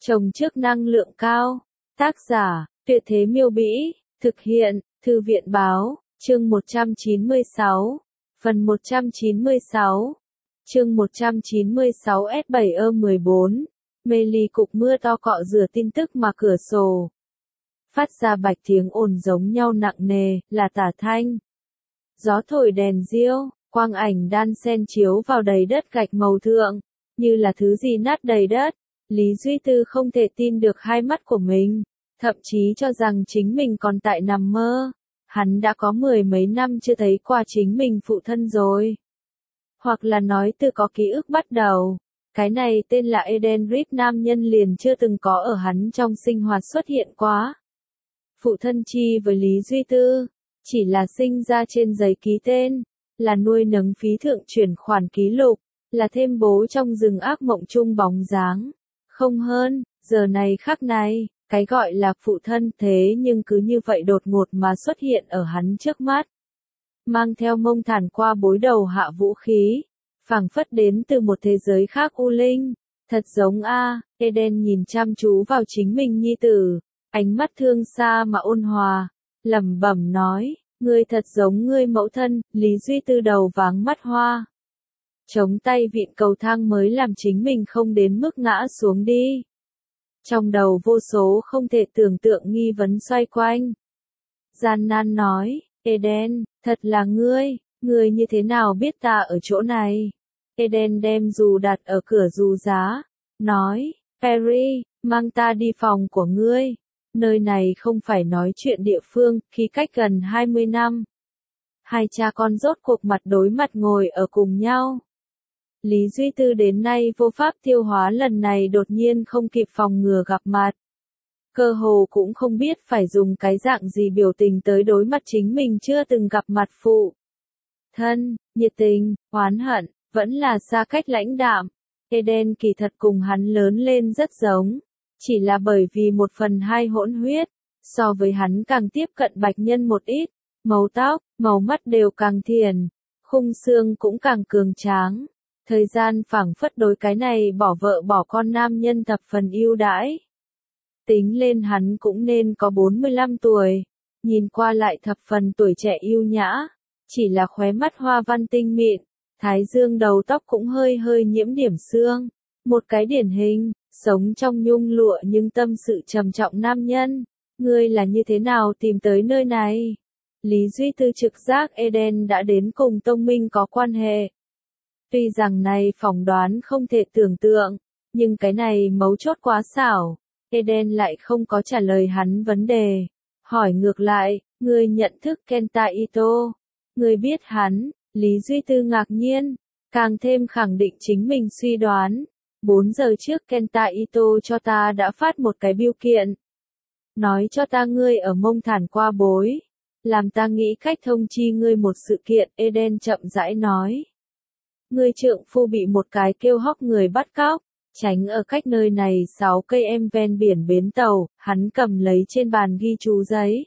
Trồng trước năng lượng cao. Tác giả, Tuyệt Thế Miêu Bĩ. Thực hiện, Thư viện Báo. Chương 196. Phần 196. Chương 196 S7E14. Mê ly cục mưa to cọ rửa tin tức mà cửa sổ. Phát ra bạch tiếng ồn giống nhau nặng nề, là tả thanh. Gió thổi đèn diêu, quang ảnh đan xen chiếu vào đầy đất gạch màu thượng, như là thứ gì nát đầy đất. Lý Duy Tư không thể tin được hai mắt của mình, thậm chí cho rằng chính mình còn tại nằm mơ. Hắn đã có 10 mấy năm chưa thấy qua chính mình phụ thân rồi. Hoặc là nói từ có ký ức bắt đầu, cái này tên là Eden Reed nam nhân liền chưa từng có ở hắn trong sinh hoạt xuất hiện quá. Phụ thân chi với Lý Duy Tư, chỉ là sinh ra trên giấy ký tên, là nuôi nấng phí thượng chuyển khoản ký lục, là thêm bố trong rừng ác mộng chung bóng dáng. Không hơn, giờ này khắc này, cái gọi là phụ thân thế nhưng cứ như vậy đột ngột mà xuất hiện ở hắn trước mắt. Mang theo mông thản qua bối đầu hạ vũ khí, phảng phất đến từ một thế giới khác u linh. Thật giống Eden nhìn chăm chú vào chính mình nhi tử, ánh mắt thương xa mà ôn hòa, lẩm bẩm nói, ngươi thật giống ngươi mẫu thân. Lý Duy Tư đầu váng mắt hoa. Chống tay vịn cầu thang mới làm chính mình không đến mức ngã xuống đi. Trong đầu vô số không thể tưởng tượng nghi vấn xoay quanh. Gian nan nói, Eden, thật là ngươi như thế nào biết ta ở chỗ này? Eden đem dù đặt ở cửa dù giá, nói, Perry, mang ta đi phòng của ngươi. Nơi này không phải nói chuyện địa phương, khi cách gần 20 năm. Hai cha con rốt cuộc mặt đối mặt ngồi ở cùng nhau. Lý Duy Tư đến nay vô pháp tiêu hóa lần này đột nhiên không kịp phòng ngừa gặp mặt. Cơ hồ cũng không biết phải dùng cái dạng gì biểu tình tới đối mặt chính mình chưa từng gặp mặt phụ thân, nhiệt tình, oán hận, vẫn là xa cách lãnh đạm. Eden kỳ thật cùng hắn lớn lên rất giống, chỉ là bởi vì 1/2 hỗn huyết, so với hắn càng tiếp cận bạch nhân một ít, màu tóc, màu mắt đều càng thiền, khung xương cũng càng cường tráng. Thời gian phảng phất đối cái này bỏ vợ bỏ con nam nhân thập phần ưu đãi. Tính lên hắn cũng nên có 45 tuổi, nhìn qua lại thập phần tuổi trẻ yêu nhã, chỉ là khóe mắt hoa văn tinh mịn, thái dương đầu tóc cũng hơi hơi nhiễm điểm sương, một cái điển hình, sống trong nhung lụa nhưng tâm sự trầm trọng nam nhân. Ngươi là như thế nào tìm tới nơi này? Lý Duy Tư trực giác Eden đã đến cùng Tông Minh có quan hệ. Tuy rằng này phỏng đoán không thể tưởng tượng, nhưng cái này mấu chốt quá xảo. Eden lại không có trả lời hắn vấn đề. Hỏi ngược lại, ngươi nhận thức Kenta Ito? Ngươi biết hắn? Lý Duy Tư ngạc nhiên, càng thêm khẳng định chính mình suy đoán. 4 giờ trước Kenta Ito cho ta đã phát một cái bưu kiện. Nói cho ta ngươi ở mông thản qua bối. Làm ta nghĩ cách thông chi ngươi một sự kiện. Eden chậm rãi nói. Ngươi trượng phu bị một cái kêu hóc người bắt cóc, tránh ở cách nơi này 6 cây em ven biển bến tàu. Hắn cầm lấy trên bàn ghi chú giấy.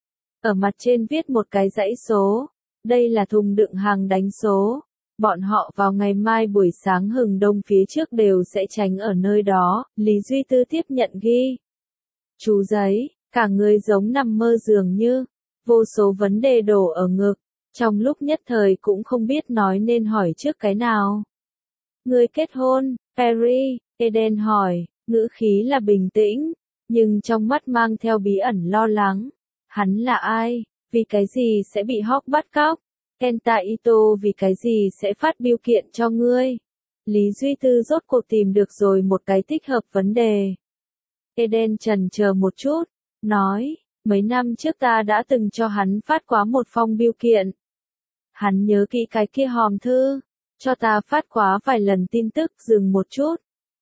Ở mặt trên viết một cái dãy số. Đây là thùng đựng hàng đánh số. Bọn họ vào ngày mai buổi sáng hừng đông phía trước đều sẽ tránh ở nơi đó. Lý Duy Tư tiếp nhận ghi chú giấy, cả người giống nằm mơ dường như, vô số vấn đề đổ ở ngực, trong lúc nhất thời cũng không biết nói nên hỏi trước cái nào. Ngươi kết hôn, Perry? Eden hỏi, ngữ khí là bình tĩnh, nhưng trong mắt mang theo bí ẩn lo lắng. Hắn là ai? Vì cái gì sẽ bị hóc bắt cóc? Kenta Ito vì cái gì sẽ phát bưu kiện cho ngươi? Lý Duy Tư rốt cuộc tìm được rồi một cái thích hợp vấn đề. Eden chần chờ một chút, nói, mấy năm trước ta đã từng cho hắn phát quá một phong bưu kiện. Hắn nhớ kỹ cái kia hòm thư, cho ta phát quá vài lần tin tức. Dừng một chút.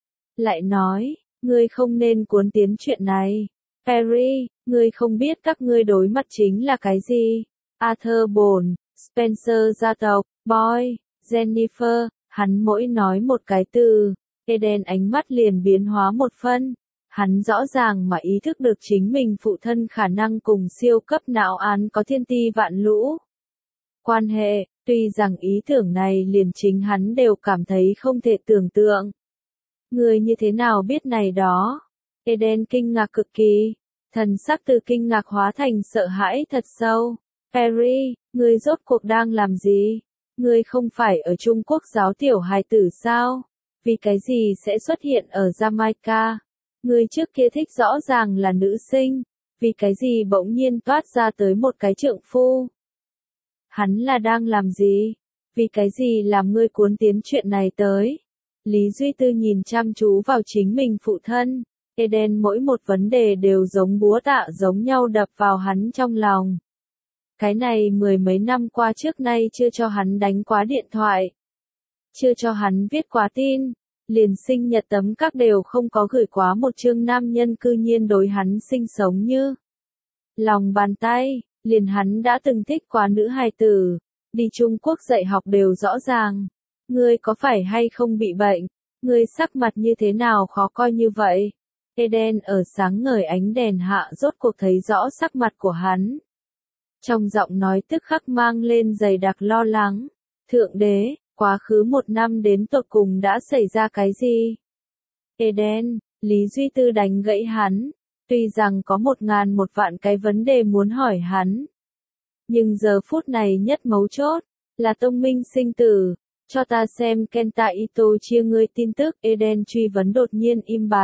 Lại nói, ngươi không nên cuốn tiến chuyện này. Perry, ngươi không biết các ngươi đối mặt chính là cái gì? Arthur Bồn, Spencer gia tộc, Boy, Jennifer. Hắn mỗi nói một cái từ, Eden ánh mắt liền biến hóa một phân. Hắn rõ ràng mà ý thức được chính mình phụ thân khả năng cùng siêu cấp não án có thiên ti vạn lũ quan hệ, tuy rằng ý tưởng này liền chính hắn đều cảm thấy không thể tưởng tượng. Ngươi như thế nào biết này đó? Eden kinh ngạc cực kỳ. Thần sắc từ kinh ngạc hóa thành sợ hãi thật sâu. Perry, ngươi rốt cuộc đang làm gì? Ngươi không phải ở Trung Quốc giáo tiểu hài tử sao? Vì cái gì sẽ xuất hiện ở Jamaica? Ngươi trước kia thích rõ ràng là nữ sinh. Vì cái gì bỗng nhiên toát ra tới một cái trượng phu? Hắn là đang làm gì? Vì cái gì làm ngươi cuốn tiến chuyện này tới? Lý Duy Tư nhìn chăm chú vào chính mình phụ thân. Eden mỗi một vấn đề đều giống búa tạ giống nhau đập vào hắn trong lòng. Cái này mười mấy năm qua trước nay chưa cho hắn đánh quá điện thoại. Chưa cho hắn viết quá tin. Liền sinh nhật tấm các đều không có gửi quá một chương nam nhân cư nhiên đối hắn sinh sống như lòng bàn tay. Liền hắn đã từng thích quá nữ hài tử. Đi Trung Quốc dạy học đều rõ ràng. Ngươi có phải hay không bị bệnh? Ngươi sắc mặt như thế nào khó coi như vậy? Eden ở sáng ngời ánh đèn hạ rốt cuộc thấy rõ sắc mặt của hắn. Trong giọng nói tức khắc mang lên dày đặc lo lắng. Thượng đế, quá khứ một năm đến tột cùng đã xảy ra cái gì? Eden, Lý Duy Tư đánh gãy hắn. Tuy rằng có 1001 vạn cái vấn đề muốn hỏi hắn. Nhưng giờ phút này nhất mấu chốt, là tông minh sinh tử. Cho ta xem Kenta Ito chia ngươi tin tức. Eden truy vấn đột nhiên im bặt.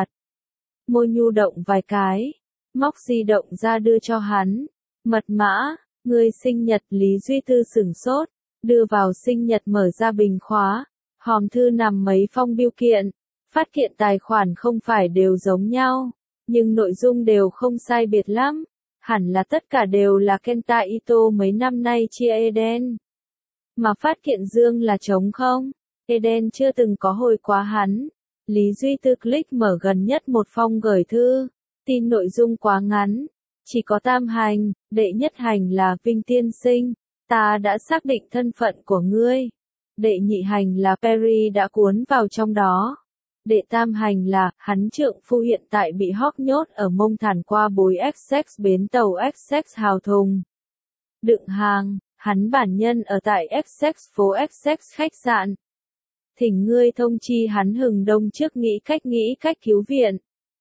Môi nhu động vài cái. Móc di động ra đưa cho hắn. Mật mã, ngươi sinh nhật. Lý Duy Tư sửng sốt. Đưa vào sinh nhật mở ra bình khóa. Hòm thư nằm mấy phong bưu kiện. Phát kiện tài khoản không phải đều giống nhau. Nhưng nội dung đều không sai biệt lắm. Hẳn là tất cả đều là Kenta Ito mấy năm nay chia Eden. Mà phát kiện dương là trống không. Eden chưa từng có hồi quá hắn. Lý Duy Tư click mở gần nhất một phong gửi thư. Tin nội dung quá ngắn. Chỉ có tam hành, đệ nhất hành là Vinh tiên sinh. Ta đã xác định thân phận của ngươi. Đệ nhị hành là Perry đã cuốn vào trong đó. Đệ tam hành là, hắn trượng phu hiện tại bị hóc nhốt ở mông thản qua bối Essex bến tàu Essex hào thùng. Đựng hàng, hắn bản nhân ở tại Essex phố Essex khách sạn. Thỉnh ngươi thông chi hắn hừng đông trước nghĩ cách cứu viện.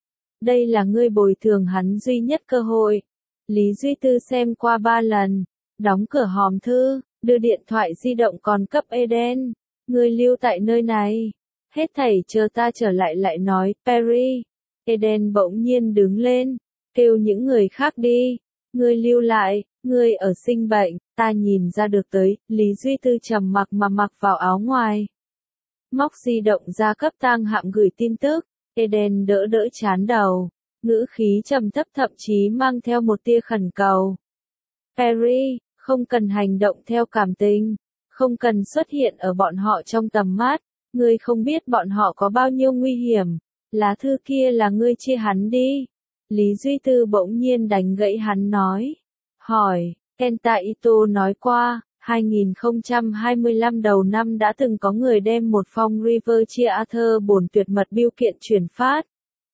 Đây là ngươi bồi thường hắn duy nhất cơ hội. Lý Duy Tư xem qua 3 lần, đóng cửa hòm thư, đưa điện thoại di động còn cấp Eden. Ngươi lưu tại nơi này. Hết thảy chờ ta trở lại nói, Perry. Eden bỗng nhiên đứng lên, kêu những người khác đi. Ngươi lưu lại, ngươi ở sinh bệnh, ta nhìn ra được tới. Lý Duy Tư trầm mặc mà mặc vào áo ngoài. Móc di động ra cấp tang hạm gửi tin tức. Eden đỡ chán đầu, ngữ khí trầm thấp thậm chí mang theo một tia khẩn cầu. Perry, không cần hành động theo cảm tình, không cần xuất hiện ở bọn họ trong tầm mắt. Ngươi không biết bọn họ có bao nhiêu nguy hiểm. Lá thư kia là ngươi chia hắn đi. Lý Duy Tư bỗng nhiên đánh gãy hắn nói. Hỏi, Kenta Ito nói qua, 2025 đầu năm đã từng có người đem một phong River chia Arthur bổn tuyệt mật bưu kiện chuyển phát.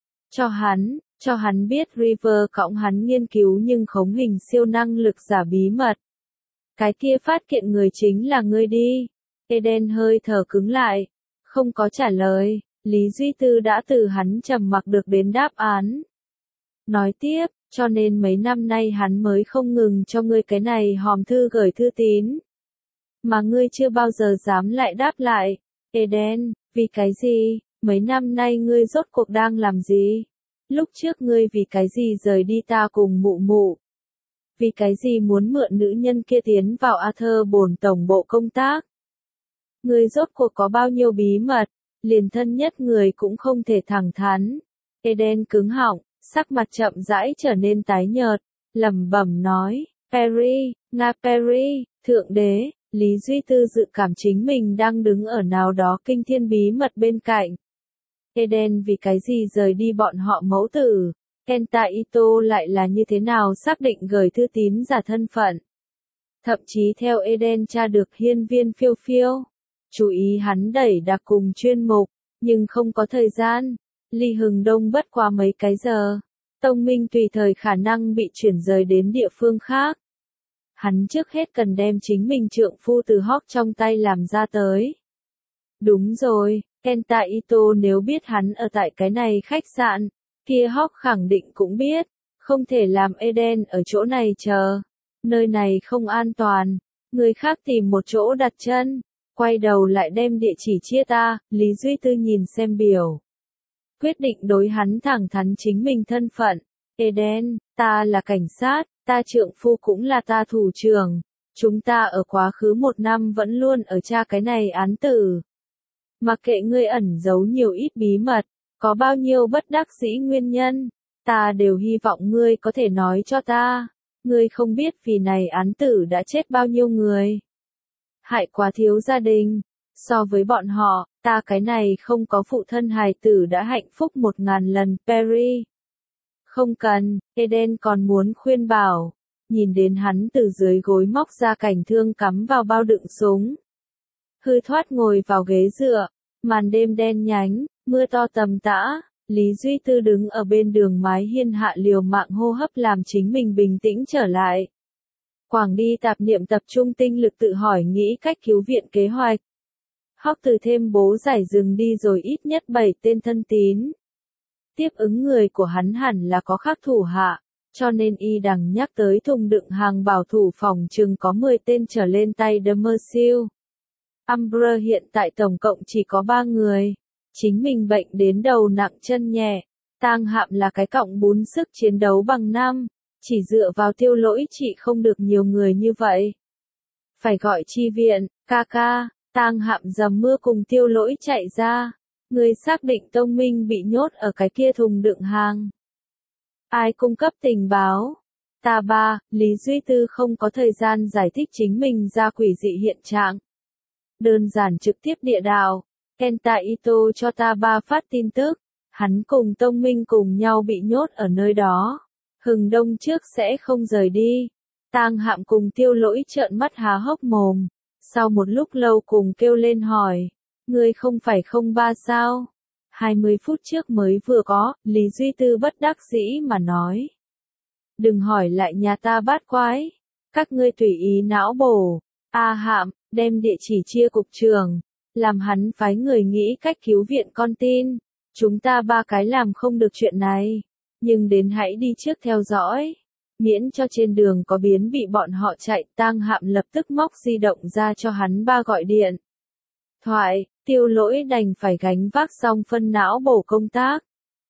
Cho hắn biết River cõng hắn nghiên cứu nhưng khống hình siêu năng lực giả bí mật. Cái kia phát kiện người chính là ngươi đi. Eden hơi thở cứng lại. Không có trả lời, Lý Duy Tư đã từ hắn trầm mặc được đến đáp án. Nói tiếp, cho nên mấy năm nay hắn mới không ngừng cho ngươi cái này hòm thư gửi thư tín. Mà ngươi chưa bao giờ dám lại đáp lại. Eden, vì cái gì? Mấy năm nay ngươi rốt cuộc đang làm gì? Lúc trước ngươi vì cái gì rời đi ta cùng mụ mụ? Vì cái gì muốn mượn nữ nhân kia tiến vào Arthur bổn tổng bộ công tác? Ngươi rốt cuộc có bao nhiêu bí mật, liền thân nhất người cũng không thể thẳng thắn. Eden cứng họng, sắc mặt chậm rãi trở nên tái nhợt, lẩm bẩm nói, Perry, Nga Perry, thượng đế. Lý Duy Tư dự cảm chính mình đang đứng ở nào đó kinh thiên bí mật bên cạnh. Eden vì cái gì rời đi bọn họ mẫu tử? Kenta Ito lại là như thế nào xác định gửi thư tín giả thân phận? Thậm chí theo Eden tra được hiên viên phiêu phiêu. Chú ý hắn đẩy đặc cùng chuyên mục, nhưng không có thời gian. Ly hừng đông bất qua mấy cái giờ. Tông Minh tùy thời khả năng bị chuyển rời đến địa phương khác. Hắn trước hết cần đem chính mình trượng phu từ Hawk trong tay làm ra tới. Đúng rồi, Kenta Ito nếu biết hắn ở tại cái này khách sạn, Kia Hawk khẳng định cũng biết, không thể làm Eden ở chỗ này chờ. Nơi này không an toàn, người khác tìm một chỗ đặt chân, quay đầu lại đem địa chỉ chia ta, Lý Duy Tư nhìn xem biểu. Quyết định đối hắn thẳng thắn chính mình thân phận. Eden, ta là cảnh sát, ta trượng phu cũng là ta thủ trưởng. Chúng ta ở quá khứ 1 năm vẫn luôn ở tra cái này án tử. Mặc kệ ngươi ẩn giấu nhiều ít bí mật, có bao nhiêu bất đắc dĩ nguyên nhân, ta đều hy vọng ngươi có thể nói cho ta. Ngươi không biết vì này án tử đã chết bao nhiêu người. Hại quá thiếu gia đình. So với bọn họ, ta cái này không có phụ thân hài tử đã hạnh phúc 1000 lần, Perry. Không cần, Eden còn muốn khuyên bảo. Nhìn đến hắn từ dưới gối móc ra cảnh thương cắm vào bao đựng súng. Hư thoát ngồi vào ghế dựa, màn đêm đen nhánh, mưa to tầm tã, Lý Duy Tư đứng ở bên đường mái hiên hạ liều mạng hô hấp làm chính mình bình tĩnh trở lại. Quảng đi tạp niệm tập trung tinh lực tự hỏi nghĩ cách cứu viện kế hoạch. Hawk từ thêm bố giải rừng đi rồi ít nhất 7 tên thân tín. Tiếp ứng người của hắn hẳn là có khác thủ hạ, cho nên y đằng nhắc tới thùng đựng hàng bảo thủ phòng chừng có 10 tên trở lên tay The Mercier. Umbrella hiện tại tổng cộng chỉ có 3 người. Chính mình bệnh đến đầu nặng chân nhẹ. Tang Hạm là cái cọng bún sức chiến đấu bằng năm. Chỉ dựa vào Tiêu Lỗi chị không được nhiều người như vậy. Phải gọi chi viện, ca ca. Tang Hạm dầm mưa cùng Tiêu Lỗi chạy ra. Người xác định Tông Minh bị nhốt ở cái kia thùng đựng hàng. Ai cung cấp tình báo? Ta ba, Lý Duy Tư không có thời gian giải thích chính mình ra quỷ dị hiện trạng. Đơn giản trực tiếp địa đạo. Kenta Ito cho ta ba phát tin tức. Hắn cùng Tông Minh cùng nhau bị nhốt ở nơi đó. Hừng đông trước sẽ không rời đi. Tang Hạm cùng Tiêu Lỗi trợn mắt há hốc mồm. Sau một lúc lâu cùng kêu lên hỏi. Ngươi không phải 03 sao? 20 phút trước mới vừa có, Lý Duy Tư bất đắc dĩ mà nói. Đừng hỏi lại nhà ta bát quái. Các ngươi tùy ý não bổ. A Hạm, đem địa chỉ chia cục trưởng. Làm hắn phái người nghĩ cách cứu viện con tin. Chúng ta 3 cái làm không được chuyện này. Nhưng đến hãy đi trước theo dõi. Miễn cho trên đường có biến bị bọn họ chạy. Tang Hạm lập tức móc di động ra cho hắn ba gọi điện. Thoại, Tiêu Lỗi đành phải gánh vác xong phân não bổ công tác.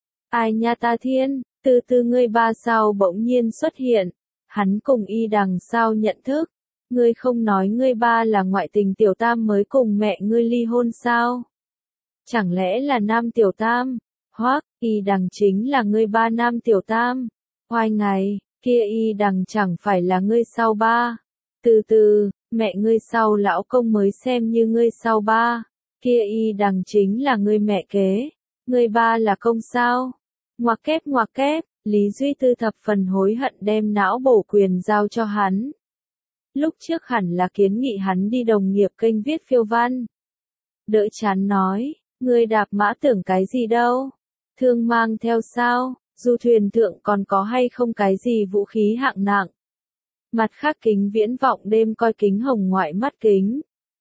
Ai nha ta thiên, từ từ ngươi ba sao bỗng nhiên xuất hiện. Hắn cùng y đằng sao nhận thức. Ngươi không nói ngươi ba là ngoại tình tiểu tam mới cùng mẹ ngươi ly hôn sao? Chẳng lẽ là nam tiểu tam? Hoắc, y đằng chính là ngươi ba nam tiểu tam. Hoài ngày, kia y đằng chẳng phải là ngươi sau ba. Từ từ, mẹ ngươi sau lão công mới xem như ngươi sau ba. Kia y đằng chính là ngươi mẹ kế. Ngươi ba là công sao? Ngoặc kép, Lý Duy Tư thập phần hối hận đem não bổ quyền giao cho hắn. Lúc trước hẳn là kiến nghị hắn đi đồng nghiệp kênh viết phiêu văn. Đỡ chán nói, ngươi đạp mã tưởng cái gì đâu? Thương mang theo sao? Du thuyền thượng còn có hay không cái gì vũ khí hạng nặng? Mặt khác kính viễn vọng đêm coi kính hồng ngoại mắt kính.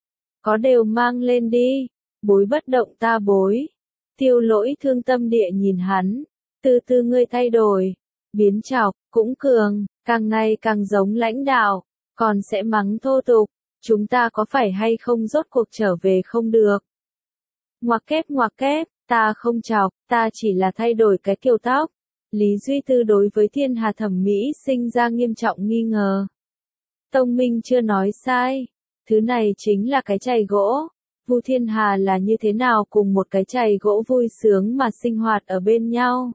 Có đều mang lên đi. Bối bất động ta bối. Tiêu Lỗi thương tâm địa nhìn hắn. Từ từ ngươi thay đổi. Biến chọc, cũng cường, càng ngày càng giống lãnh đạo. Còn sẽ mắng thô tục. Chúng ta có phải hay không rốt cuộc trở về không được? Ngoặc kép, ta không chọc, ta chỉ là thay đổi cái kiểu tóc. Lý Duy Tư đối với thiên hà thẩm mỹ sinh ra nghiêm trọng nghi ngờ. Tông Minh chưa nói sai. Thứ này chính là cái chày gỗ. Vu Thiên Hà là như thế nào cùng một cái chày gỗ vui sướng mà sinh hoạt ở bên nhau.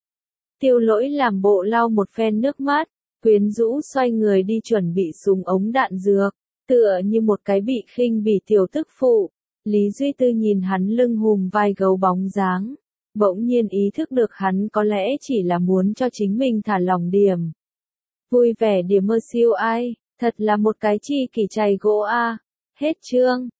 Tiêu Lỗi làm bộ lau một phen nước mắt, quyến rũ xoay người đi chuẩn bị súng ống đạn dược, tựa như một cái bị khinh bỉ tiểu tức phụ. Lý Duy Tư nhìn hắn lưng hùm vai gấu bóng dáng, bỗng nhiên ý thức được hắn có lẽ chỉ là muốn cho chính mình thả lỏng điểm. Vui vẻ điểm mơ siêu ai, thật là một cái chi kỷ chày gỗ a. Hết chương.